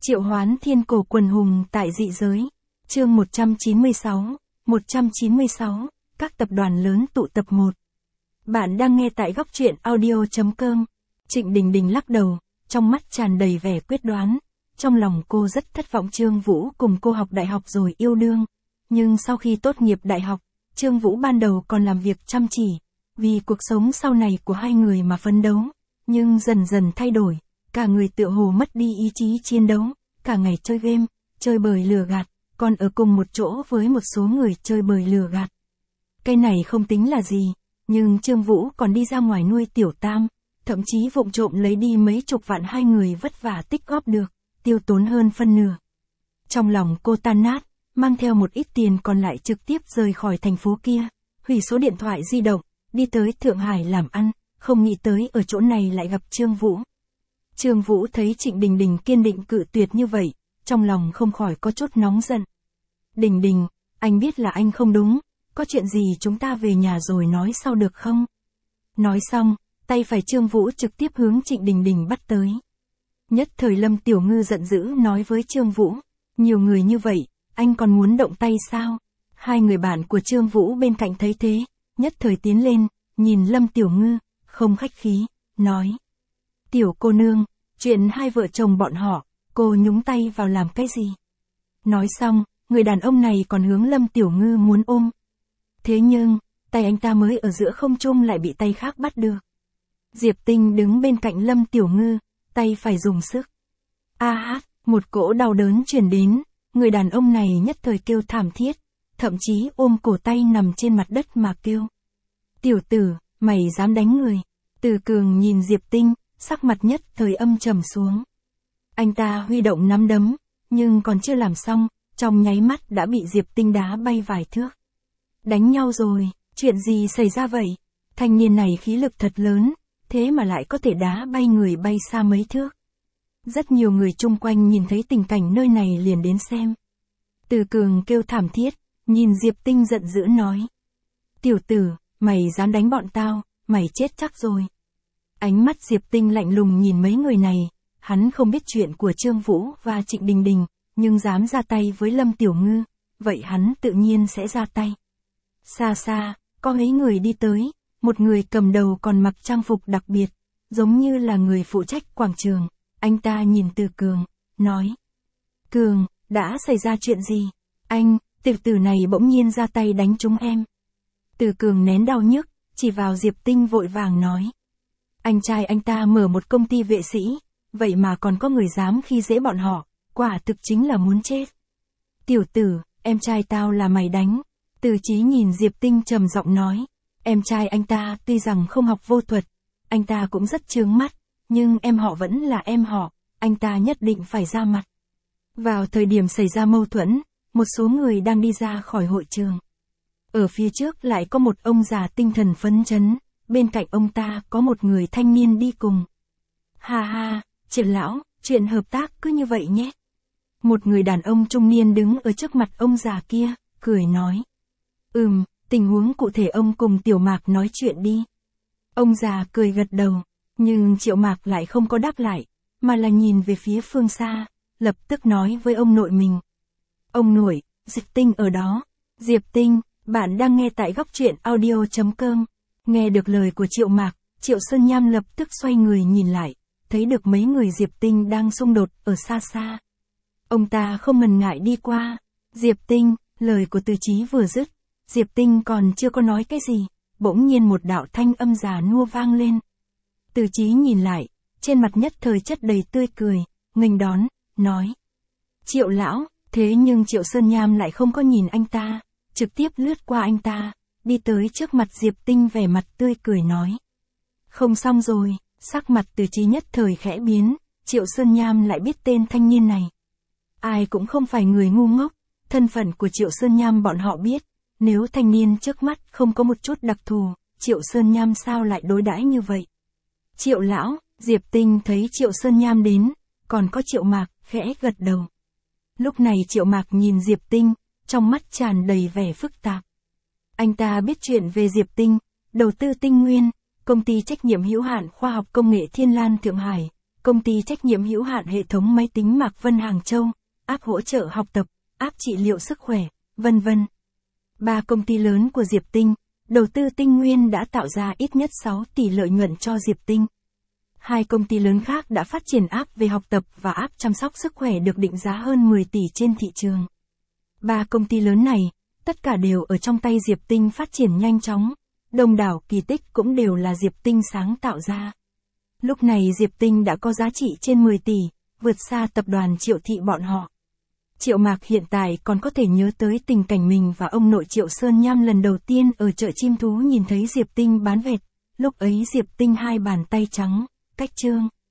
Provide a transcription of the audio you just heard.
Triệu hoán thiên cổ quần hùng tại dị giới. Chương 196, các tập đoàn lớn tụ tập 1. Bạn đang nghe tại góc truyện audio.com. Trịnh Đình Đình lắc đầu, trong mắt tràn đầy vẻ quyết đoán. Trong lòng cô rất thất vọng Trương Vũ cùng cô học đại học rồi yêu đương. Nhưng sau khi tốt nghiệp đại học, Trương Vũ ban đầu còn làm việc chăm chỉ, vì cuộc sống sau này của hai người mà phấn đấu. Nhưng dần dần thay đổi, cả người tựa hồ mất đi ý chí chiến đấu, cả ngày chơi game, chơi bời lừa gạt, còn ở cùng một chỗ với một số người chơi bời lừa gạt. Cái này không tính là gì, nhưng Trương Vũ còn đi ra ngoài nuôi tiểu tam, thậm chí vụng trộm lấy đi mấy chục vạn hai người vất vả tích góp được, tiêu tốn hơn phân nửa. Trong lòng cô tan nát, mang theo một ít tiền còn lại trực tiếp rời khỏi thành phố kia, hủy số điện thoại di động, đi tới Thượng Hải làm ăn, không nghĩ tới ở chỗ này lại gặp Trương Vũ. Trương Vũ thấy Trịnh Đình Đình kiên định cự tuyệt như vậy, trong lòng không khỏi có chút nóng giận. Đình Đình, anh biết là anh không đúng, có chuyện gì chúng ta về nhà rồi nói sau được không? Nói xong, tay phải Trương Vũ trực tiếp hướng Trịnh Đình Đình bắt tới. Nhất thời Lâm Tiểu Ngư giận dữ nói với Trương Vũ, nhiều người như vậy, anh còn muốn động tay sao? Hai người bạn của Trương Vũ bên cạnh thấy thế, nhất thời tiến lên, nhìn Lâm Tiểu Ngư, không khách khí, nói. Tiểu cô nương, chuyện hai vợ chồng bọn họ, cô nhúng tay vào làm cái gì? Nói xong, người đàn ông này còn hướng Lâm Tiểu Ngư muốn ôm. Thế nhưng, tay anh ta mới ở giữa không trung lại bị tay khác bắt được. Diệp Tinh đứng bên cạnh Lâm Tiểu Ngư, tay phải dùng sức. Một cỗ đau đớn truyền đến, người đàn ông này nhất thời kêu thảm thiết, thậm chí ôm cổ tay nằm trên mặt đất mà kêu. Tiểu tử, mày dám đánh người. Từ Cường nhìn Diệp Tinh, sắc mặt nhất thời âm trầm xuống. Anh ta huy động nắm đấm, nhưng còn chưa làm xong, trong nháy mắt đã bị Diệp Tinh đá bay vài thước. Đánh nhau rồi, chuyện gì xảy ra vậy? Thanh niên này khí lực thật lớn, thế mà lại có thể đá bay người bay xa mấy thước. Rất nhiều người chung quanh nhìn thấy tình cảnh nơi này liền đến xem. Từ Cường kêu thảm thiết, nhìn Diệp Tinh giận dữ nói. Tiểu tử, mày dám đánh bọn tao, mày chết chắc rồi. Ánh mắt Diệp Tinh lạnh lùng nhìn mấy người này, hắn không biết chuyện của Trương Vũ và Trịnh Đình Đình, nhưng dám ra tay với Lâm Tiểu Ngư, vậy hắn tự nhiên sẽ ra tay. Xa xa, có mấy người đi tới, một người cầm đầu còn mặc trang phục đặc biệt, giống như là người phụ trách quảng trường. Anh ta nhìn Từ Cường, nói. Cường, đã xảy ra chuyện gì? Anh, tiểu tử này bỗng nhiên ra tay đánh chúng em. Từ Cường nén đau nhức, chỉ vào Diệp Tinh vội vàng nói. Anh trai anh ta mở một công ty vệ sĩ, vậy mà còn có người dám khi dễ bọn họ, quả thực chính là muốn chết. Tiểu tử, em trai tao là mày đánh. Từ Chí nhìn Diệp Tinh trầm giọng nói. Em trai anh ta tuy rằng không học vô thuật, anh ta cũng rất chướng mắt, nhưng em họ vẫn là em họ, anh ta nhất định phải ra mặt. Vào thời điểm xảy ra mâu thuẫn, một số người đang đi ra khỏi hội trường. Ở phía trước lại có một ông già tinh thần phấn chấn, bên cạnh ông ta có một người thanh niên đi cùng. Ha ha, Triệu lão, chuyện hợp tác cứ như vậy nhé. Một người đàn ông trung niên đứng ở trước mặt ông già kia, cười nói. Tình huống cụ thể ông cùng Tiểu Mạc nói chuyện đi. Ông già cười gật đầu, nhưng Triệu Mạc lại không có đáp lại, mà là nhìn về phía phương xa, lập tức nói với ông nội mình. Ông nội, Diệp Tinh ở đó. Diệp Tinh, bạn đang nghe tại góc truyện audio.com. Nghe được lời của Triệu Mạc, Triệu Sơn Nham lập tức xoay người nhìn lại, thấy được mấy người Diệp Tinh đang xung đột ở xa xa. Ông ta không ngần ngại đi qua. Diệp Tinh, lời của Từ Chí vừa dứt, Diệp Tinh còn chưa có nói cái gì, bỗng nhiên một đạo thanh âm già nua vang lên. Từ Chí nhìn lại, trên mặt nhất thời chất đầy tươi cười, nghênh đón, nói. Triệu lão, thế nhưng Triệu Sơn Nham lại không có nhìn anh ta, trực tiếp lướt qua anh ta, đi tới trước mặt Diệp Tinh vẻ mặt tươi cười nói. Không xong rồi, sắc mặt Từ Chí nhất thời khẽ biến, Triệu Sơn Nham lại biết tên thanh niên này. Ai cũng không phải người ngu ngốc, thân phận của Triệu Sơn Nham bọn họ biết. Nếu thanh niên trước mắt không có một chút đặc thù, Triệu Sơn Nham sao lại đối đãi như vậy? Triệu lão, Diệp Tinh thấy Triệu Sơn Nham đến, còn có Triệu Mạc, khẽ gật đầu. Lúc này Triệu Mạc nhìn Diệp Tinh, trong mắt tràn đầy vẻ phức tạp. Anh ta biết chuyện về Diệp Tinh, đầu tư tinh nguyên, công ty trách nhiệm hữu hạn khoa học công nghệ Thiên Lan Thượng Hải, công ty trách nhiệm hữu hạn hệ thống máy tính Mạc Vân Hàng Châu, app hỗ trợ học tập, app trị liệu sức khỏe, vân vân. 3 công ty lớn của Diệp Tinh, đầu tư tinh nguyên đã tạo ra ít nhất 6 tỷ lợi nhuận cho Diệp Tinh. 2 công ty lớn khác đã phát triển app về học tập và app chăm sóc sức khỏe được định giá hơn 10 tỷ trên thị trường. 3 công ty lớn này, tất cả đều ở trong tay Diệp Tinh phát triển nhanh chóng, đông đảo kỳ tích cũng đều là Diệp Tinh sáng tạo ra. Lúc này Diệp Tinh đã có giá trị trên 10 tỷ, vượt xa tập đoàn Triệu Thị bọn họ. Triệu Mạc hiện tại còn có thể nhớ tới tình cảnh mình và ông nội Triệu Sơn Nham lần đầu tiên ở chợ chim thú nhìn thấy Diệp Tinh bán vẹt, lúc ấy Diệp Tinh 2 bàn tay trắng, cách trương.